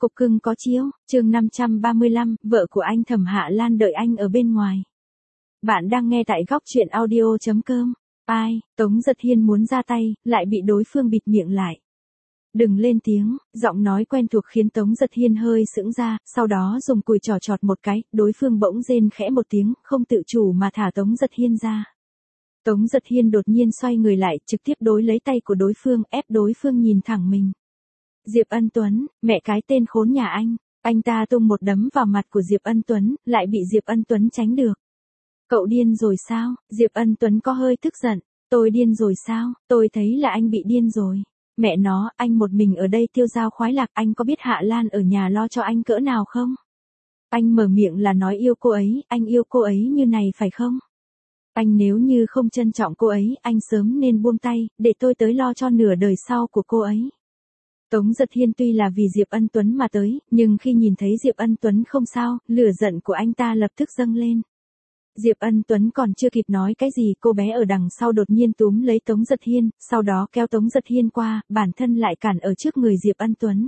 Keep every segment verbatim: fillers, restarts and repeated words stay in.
Cục cưng có chiếu, chương năm trăm ba mươi lăm, vợ của anh Thẩm Hạ Lan đợi anh ở bên ngoài. Bạn đang nghe tại góc truyện audio chấm com. Ai, Tống Giật Hiên muốn ra tay, lại bị đối phương bịt miệng lại. Đừng lên tiếng, giọng nói quen thuộc khiến Tống Giật Hiên hơi sững ra, sau đó dùng cùi trỏ chọt một cái, đối phương bỗng rên khẽ một tiếng, không tự chủ mà thả Tống Giật Hiên ra. Tống Giật Hiên đột nhiên xoay người lại, trực tiếp đối lấy tay của đối phương, ép đối phương nhìn thẳng mình. Diệp Ân Tuấn, mẹ cái tên khốn nhà anh, anh ta tung một đấm vào mặt của Diệp Ân Tuấn, lại bị Diệp Ân Tuấn tránh được. Cậu điên rồi sao? Diệp Ân Tuấn có hơi tức giận. Tôi điên rồi sao? Tôi thấy là anh bị điên rồi. Mẹ nó, anh một mình ở đây tiêu dao khoái lạc, anh có biết Hạ Lan ở nhà lo cho anh cỡ nào không? Anh mở miệng là nói yêu cô ấy, anh yêu cô ấy như này phải không? Anh nếu như không trân trọng cô ấy, anh sớm nên buông tay, để tôi tới lo cho nửa đời sau của cô ấy. Tống Giật Hiên tuy là vì Diệp Ân Tuấn mà tới, nhưng khi nhìn thấy Diệp Ân Tuấn không sao, lửa giận của anh ta lập tức dâng lên. Diệp Ân Tuấn còn chưa kịp nói cái gì, cô bé ở đằng sau đột nhiên túm lấy Tống Giật Hiên, sau đó kéo Tống Giật Hiên qua, bản thân lại cản ở trước người Diệp Ân Tuấn.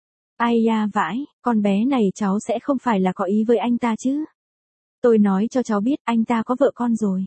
Ai da vãi, con bé này cháu sẽ không phải là có ý với anh ta chứ? Tôi nói cho cháu biết anh ta có vợ con rồi.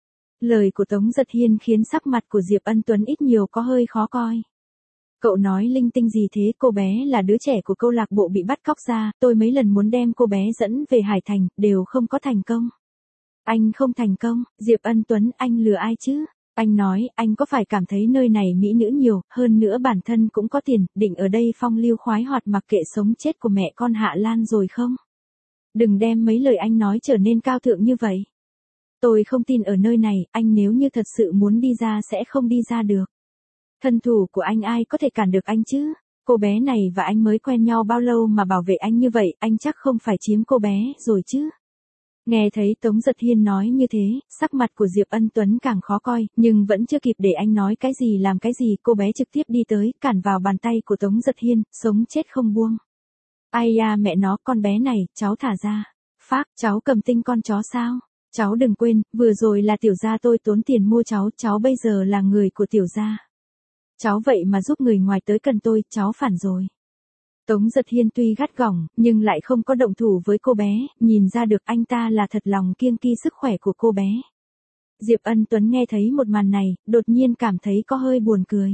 Lời của Tống Giật Hiên khiến sắc mặt của Diệp Ân Tuấn ít nhiều có hơi khó coi. Cậu nói linh tinh gì thế, cô bé là đứa trẻ của câu lạc bộ bị bắt cóc ra, tôi mấy lần muốn đem cô bé dẫn về Hải Thành, đều không có thành công. Anh không thành công, Diệp Ân Tuấn, anh lừa ai chứ? Anh nói, anh có phải cảm thấy nơi này mỹ nữ nhiều, hơn nữa bản thân cũng có tiền, định ở đây phong lưu khoái hoạt mặc kệ sống chết của mẹ con Hạ Lan rồi không? Đừng đem mấy lời anh nói trở nên cao thượng như vậy. Tôi không tin ở nơi này, anh nếu như thật sự muốn đi ra sẽ không đi ra được. Thân thủ của anh ai có thể cản được anh chứ? Cô bé này và anh mới quen nhau bao lâu mà bảo vệ anh như vậy, anh chắc không phải chiếm cô bé rồi chứ? Nghe thấy Tống Giật Hiên nói như thế, sắc mặt của Diệp Ân Tuấn càng khó coi, nhưng vẫn chưa kịp để anh nói cái gì làm cái gì, cô bé trực tiếp đi tới, cản vào bàn tay của Tống Giật Hiên, sống chết không buông. Ai da mẹ nó, con bé này, cháu thả ra. Phác, cháu cầm tinh con chó sao? Cháu đừng quên, vừa rồi là tiểu gia tôi tốn tiền mua cháu, cháu bây giờ là người của tiểu gia. Cháu vậy mà giúp người ngoài tới cần tôi, cháu phản rồi. Tống Giật Hiên tuy gắt gỏng, nhưng lại không có động thủ với cô bé, nhìn ra được anh ta là thật lòng kiêng kỵ sức khỏe của cô bé. Diệp Ân Tuấn nghe thấy một màn này, đột nhiên cảm thấy có hơi buồn cười.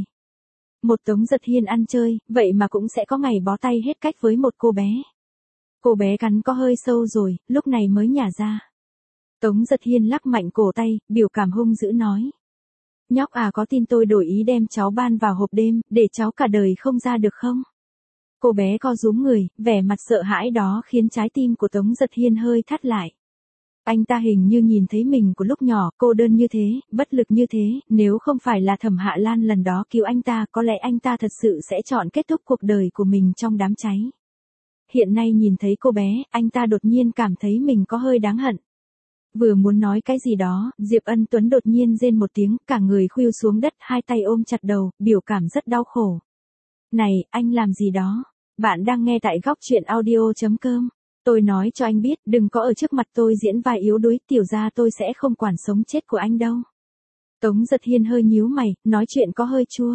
Một Tống Giật Hiên ăn chơi, vậy mà cũng sẽ có ngày bó tay hết cách với một cô bé. Cô bé cắn có hơi sâu rồi, lúc này mới nhả ra. Tống Giật Hiên lắc mạnh cổ tay, biểu cảm hung dữ nói. Nhóc à, có tin tôi đổi ý đem cháu ban vào hộp đêm, để cháu cả đời không ra được không? Cô bé co rúm người, vẻ mặt sợ hãi đó khiến trái tim của Tống Giật Hiên hơi thắt lại. Anh ta hình như nhìn thấy mình của lúc nhỏ, cô đơn như thế, bất lực như thế, nếu không phải là Thẩm Hạ Lan lần đó cứu anh ta, có lẽ anh ta thật sự sẽ chọn kết thúc cuộc đời của mình trong đám cháy. Hiện nay nhìn thấy cô bé, anh ta đột nhiên cảm thấy mình có hơi đáng hận. Vừa muốn nói cái gì đó, Diệp Ân Tuấn đột nhiên rên một tiếng, cả người khuỵu xuống đất, hai tay ôm chặt đầu, biểu cảm rất đau khổ. Này, anh làm gì đó? Bạn đang nghe tại góc truyện audio chấm com. Tôi nói cho anh biết, đừng có ở trước mặt tôi diễn vai yếu đuối, tiểu ra tôi sẽ không quản sống chết của anh đâu. Tống Giật Hiên hơi nhíu mày, nói chuyện có hơi chua.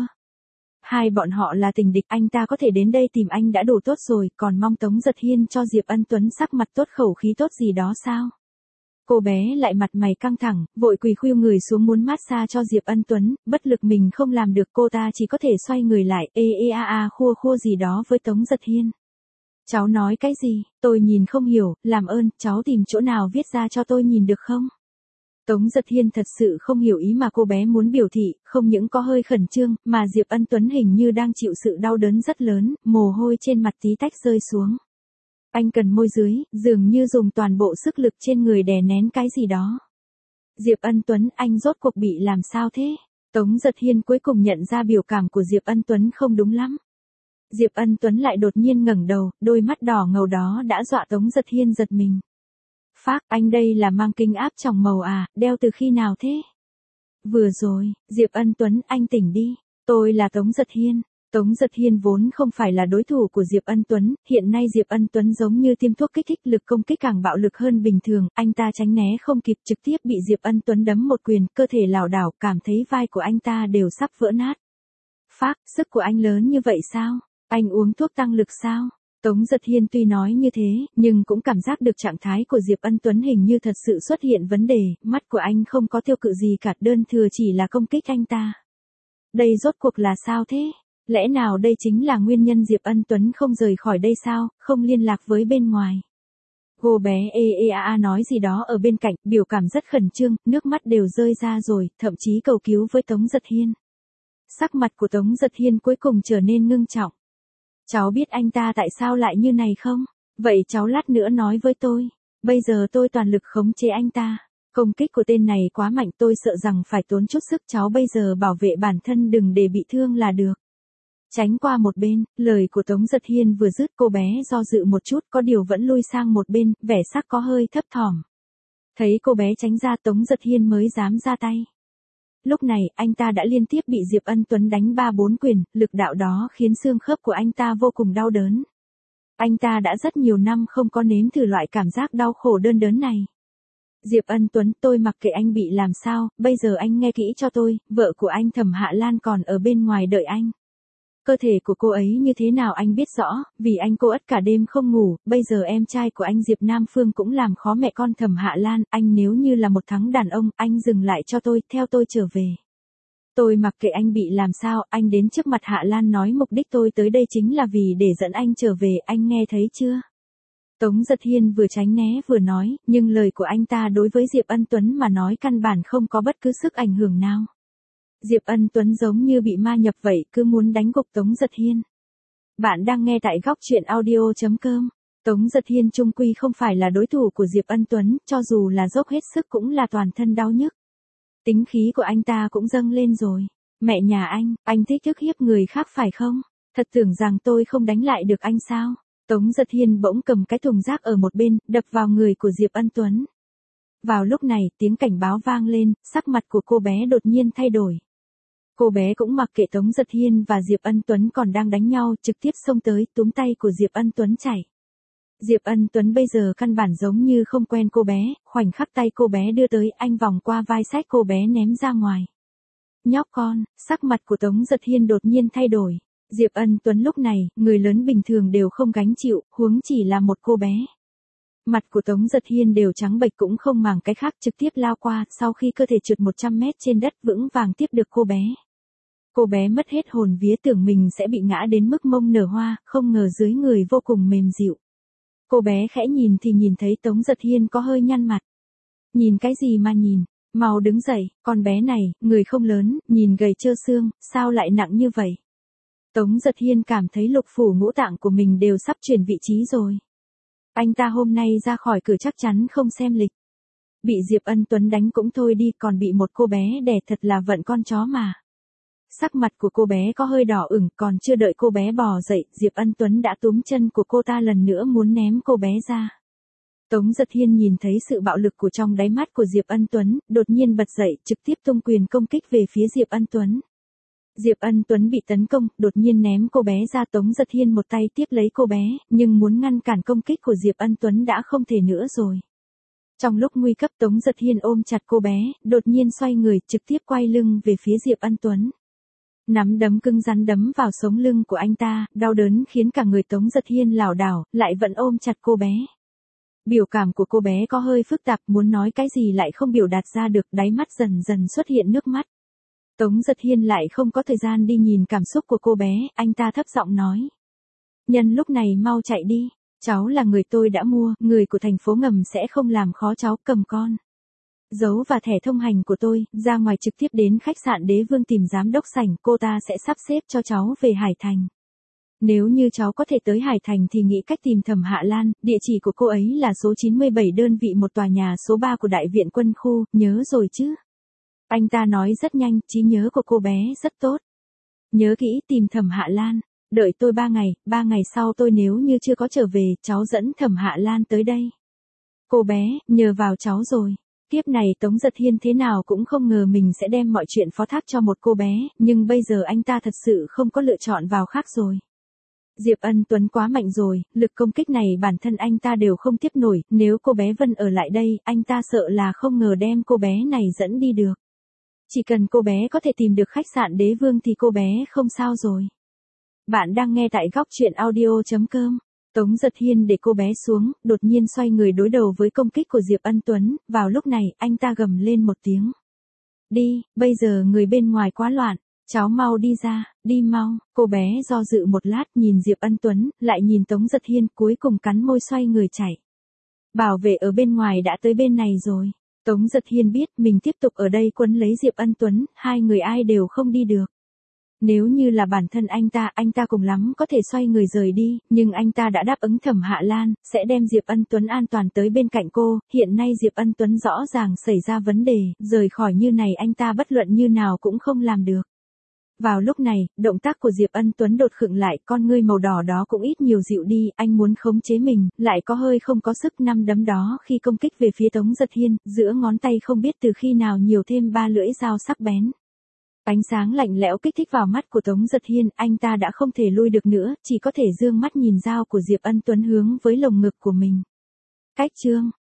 Hai bọn họ là tình địch, anh ta có thể đến đây tìm anh đã đủ tốt rồi, còn mong Tống Giật Hiên cho Diệp Ân Tuấn sắc mặt tốt khẩu khí tốt gì đó sao? Cô bé lại mặt mày căng thẳng, vội quỳ khuỵu người xuống muốn massage cho Diệp Ân Tuấn, bất lực mình không làm được, cô ta chỉ có thể xoay người lại, ê ê a a khua khua gì đó với Tống Giật Hiên. Cháu nói cái gì, tôi nhìn không hiểu, làm ơn, cháu tìm chỗ nào viết ra cho tôi nhìn được không? Tống Giật Hiên thật sự không hiểu ý mà cô bé muốn biểu thị, không những có hơi khẩn trương, mà Diệp Ân Tuấn hình như đang chịu sự đau đớn rất lớn, mồ hôi trên mặt tí tách rơi xuống. Anh cần môi dưới, dường như dùng toàn bộ sức lực trên người đè nén cái gì đó. Diệp Ân Tuấn, anh rốt cuộc bị làm sao thế? Tống Giật Hiên cuối cùng nhận ra biểu cảm của Diệp Ân Tuấn không đúng lắm. Diệp Ân Tuấn lại đột nhiên ngẩng đầu, đôi mắt đỏ ngầu đó đã dọa Tống Giật Hiên giật mình. Phác, anh đây là mang kính áp tròng màu à, đeo từ khi nào thế? Vừa rồi, Diệp Ân Tuấn, anh tỉnh đi, tôi là Tống Giật Hiên. Tống Giật Hiên vốn không phải là đối thủ của Diệp Ân Tuấn, hiện nay Diệp Ân Tuấn giống như tiêm thuốc kích thích, lực công kích càng bạo lực hơn bình thường, anh ta tránh né không kịp, trực tiếp bị Diệp Ân Tuấn đấm một quyền, cơ thể lảo đảo, cảm thấy vai của anh ta đều sắp vỡ nát. Phác, sức của anh lớn như vậy sao? Anh uống thuốc tăng lực sao? Tống Giật Hiên tuy nói như thế, nhưng cũng cảm giác được trạng thái của Diệp Ân Tuấn hình như thật sự xuất hiện vấn đề, mắt của anh không có tiêu cự gì cả, đơn thừa chỉ là công kích anh ta. Đây rốt cuộc là sao thế? Lẽ nào đây chính là nguyên nhân Diệp Ân Tuấn không rời khỏi đây sao, không liên lạc với bên ngoài? Cô bé ê ê a a nói gì đó ở bên cạnh, biểu cảm rất khẩn trương, nước mắt đều rơi ra rồi, thậm chí cầu cứu với Tống Giật Hiên. Sắc mặt của Tống Giật Hiên cuối cùng trở nên ngưng trọng. Cháu biết anh ta tại sao lại như này không? Vậy cháu lát nữa nói với tôi. Bây giờ tôi toàn lực khống chế anh ta. Công kích của tên này quá mạnh, tôi sợ rằng phải tốn chút sức, cháu bây giờ bảo vệ bản thân đừng để bị thương là được. Tránh qua một bên, lời của Tống Giật Hiên vừa dứt, cô bé do dự một chút, có điều vẫn lui sang một bên, vẻ sắc có hơi thấp thỏm. Thấy cô bé tránh ra, Tống Giật Hiên mới dám ra tay. Lúc này, anh ta đã liên tiếp bị Diệp Ân Tuấn đánh ba bốn quyền, lực đạo đó khiến xương khớp của anh ta vô cùng đau đớn. Anh ta đã rất nhiều năm không có nếm thử loại cảm giác đau khổ đơn đớn này. Diệp Ân Tuấn, tôi mặc kệ anh bị làm sao, bây giờ anh nghe kỹ cho tôi, vợ của anh Thẩm Hạ Lan còn ở bên ngoài đợi anh. Cơ thể của cô ấy như thế nào anh biết rõ, vì anh cô ất cả đêm không ngủ, bây giờ em trai của anh Diệp Nam Phương cũng làm khó mẹ con Thẩm Hạ Lan, anh nếu như là một thắng đàn ông, anh dừng lại cho tôi, theo tôi trở về. Tôi mặc kệ anh bị làm sao, anh đến trước mặt Hạ Lan nói mục đích tôi tới đây chính là vì để dẫn anh trở về, anh nghe thấy chưa? Tống Giật Hiên vừa tránh né vừa nói, nhưng lời của anh ta đối với Diệp Ân Tuấn mà nói căn bản không có bất cứ sức ảnh hưởng nào. Diệp Ân Tuấn giống như bị ma nhập vậy, cứ muốn đánh gục Tống Giật Hiên. Bạn đang nghe tại góc truyện audio chấm com. Tống Giật Hiên chung quy không phải là đối thủ của Diệp Ân Tuấn, cho dù là dốc hết sức cũng là toàn thân đau nhức. Tính khí của anh ta cũng dâng lên rồi. Mẹ nhà anh, anh thích ức hiếp người khác phải không? Thật tưởng rằng tôi không đánh lại được anh sao? Tống Giật Hiên bỗng cầm cái thùng rác ở một bên, đập vào người của Diệp Ân Tuấn. Vào lúc này, tiếng cảnh báo vang lên, sắc mặt của cô bé đột nhiên thay đổi. Cô bé cũng mặc kệ Tống Giật Hiên và Diệp Ân Tuấn còn đang đánh nhau, trực tiếp xông tới, túm tay của Diệp Ân Tuấn chạy. Diệp Ân Tuấn bây giờ căn bản giống như không quen cô bé, khoảnh khắc tay cô bé đưa tới, anh vòng qua vai xách cô bé ném ra ngoài. Nhóc con, sắc mặt của Tống Giật Hiên đột nhiên thay đổi. Diệp Ân Tuấn lúc này, người lớn bình thường đều không gánh chịu, huống chỉ là một cô bé. Mặt của Tống Giật Hiên đều trắng bệch cũng không màng cái khác, trực tiếp lao qua, sau khi cơ thể trượt một trăm mét trên đất vững vàng tiếp được cô bé. Cô bé mất hết hồn vía, tưởng mình sẽ bị ngã đến mức mông nở hoa, không ngờ dưới người vô cùng mềm dịu. Cô bé khẽ nhìn thì nhìn thấy Tống Giật Hiên có hơi nhăn mặt. Nhìn cái gì mà nhìn, mau đứng dậy, con bé này, người không lớn, nhìn gầy trơ xương, sao lại nặng như vậy? Tống Giật Hiên cảm thấy lục phủ ngũ tạng của mình đều sắp chuyển vị trí rồi. Anh ta hôm nay ra khỏi cửa chắc chắn không xem lịch. Bị Diệp Ân Tuấn đánh cũng thôi đi, còn bị một cô bé đè thật là vận con chó mà. Sắc mặt của cô bé có hơi đỏ ửng, còn chưa đợi cô bé bò dậy, Diệp Ân Tuấn đã túm chân của cô ta lần nữa muốn ném cô bé ra. Tống Giật Hiên nhìn thấy sự bạo lực của trong đáy mắt của Diệp Ân Tuấn, đột nhiên bật dậy, trực tiếp tung quyền công kích về phía Diệp Ân Tuấn. Diệp Ân Tuấn bị tấn công, đột nhiên ném cô bé ra, Tống Giật Hiên một tay tiếp lấy cô bé, nhưng muốn ngăn cản công kích của Diệp Ân Tuấn đã không thể nữa rồi. Trong lúc nguy cấp, Tống Giật Hiên ôm chặt cô bé, đột nhiên xoay người, trực tiếp quay lưng về phía Diệp Ân Tuấn. Nắm đấm cứng rắn đấm vào sống lưng của anh ta, đau đớn khiến cả người Tống Giật Hiên lảo đảo, lại vẫn ôm chặt cô bé. Biểu cảm của cô bé có hơi phức tạp, muốn nói cái gì lại không biểu đạt ra được, đáy mắt dần dần xuất hiện nước mắt. Tống Giật Hiên lại không có thời gian đi nhìn cảm xúc của cô bé, anh ta thấp giọng nói. Nhân lúc này mau chạy đi, cháu là người tôi đã mua, người của thành phố ngầm sẽ không làm khó cháu, cầm con dấu và thẻ thông hành của tôi, ra ngoài trực tiếp đến khách sạn Đế Vương tìm giám đốc sảnh, cô ta sẽ sắp xếp cho cháu về Hải Thành. Nếu như cháu có thể tới Hải Thành thì nghĩ cách tìm Thẩm Hạ Lan, địa chỉ của cô ấy là số chín mươi bảy đơn vị một tòa nhà số ba của Đại viện quân khu, nhớ rồi chứ? Anh ta nói rất nhanh, trí nhớ của cô bé rất tốt. Nhớ kỹ, tìm Thẩm Hạ Lan, đợi tôi ba ngày, ba ngày sau tôi nếu như chưa có trở về, cháu dẫn Thẩm Hạ Lan tới đây. Cô bé, nhờ vào cháu rồi. Tiếp này Tống Giật Hiên thế nào cũng không ngờ mình sẽ đem mọi chuyện phó thác cho một cô bé, nhưng bây giờ anh ta thật sự không có lựa chọn vào khác rồi. Diệp Ân Tuấn quá mạnh rồi, lực công kích này bản thân anh ta đều không tiếp nổi, nếu cô bé Vân ở lại đây, anh ta sợ là không ngờ đem cô bé này dẫn đi được. Chỉ cần cô bé có thể tìm được khách sạn Đế Vương thì cô bé không sao rồi. Bạn đang nghe tại góc truyện audio chấm com. Tống Giật Hiên để cô bé xuống, đột nhiên xoay người đối đầu với công kích của Diệp Ân Tuấn, vào lúc này, anh ta gầm lên một tiếng. Đi, bây giờ người bên ngoài quá loạn, cháu mau đi ra, đi mau, cô bé do dự một lát nhìn Diệp Ân Tuấn, lại nhìn Tống Giật Hiên cuối cùng cắn môi xoay người chạy. Bảo vệ ở bên ngoài đã tới bên này rồi. Tống Giật Hiên biết mình tiếp tục ở đây quấn lấy Diệp Ân Tuấn, hai người ai đều không đi được. Nếu như là bản thân anh ta, anh ta cùng lắm có thể xoay người rời đi, nhưng anh ta đã đáp ứng Thẩm Hạ Lan, sẽ đem Diệp Ân Tuấn an toàn tới bên cạnh cô, hiện nay Diệp Ân Tuấn rõ ràng xảy ra vấn đề, rời khỏi như này anh ta bất luận như nào cũng không làm được. Vào lúc này, động tác của Diệp Ân Tuấn đột khựng lại, con ngươi màu đỏ đó cũng ít nhiều dịu đi, anh muốn khống chế mình, lại có hơi không có sức năm đấm đó khi công kích về phía Tống Giật Hiên, giữa ngón tay không biết từ khi nào nhiều thêm ba lưỡi dao sắc bén. Ánh sáng lạnh lẽo kích thích vào mắt của Tống Giật Hiên, anh ta đã không thể lui được nữa, chỉ có thể dương mắt nhìn dao của Diệp Ân Tuấn hướng với lồng ngực của mình. Cách chương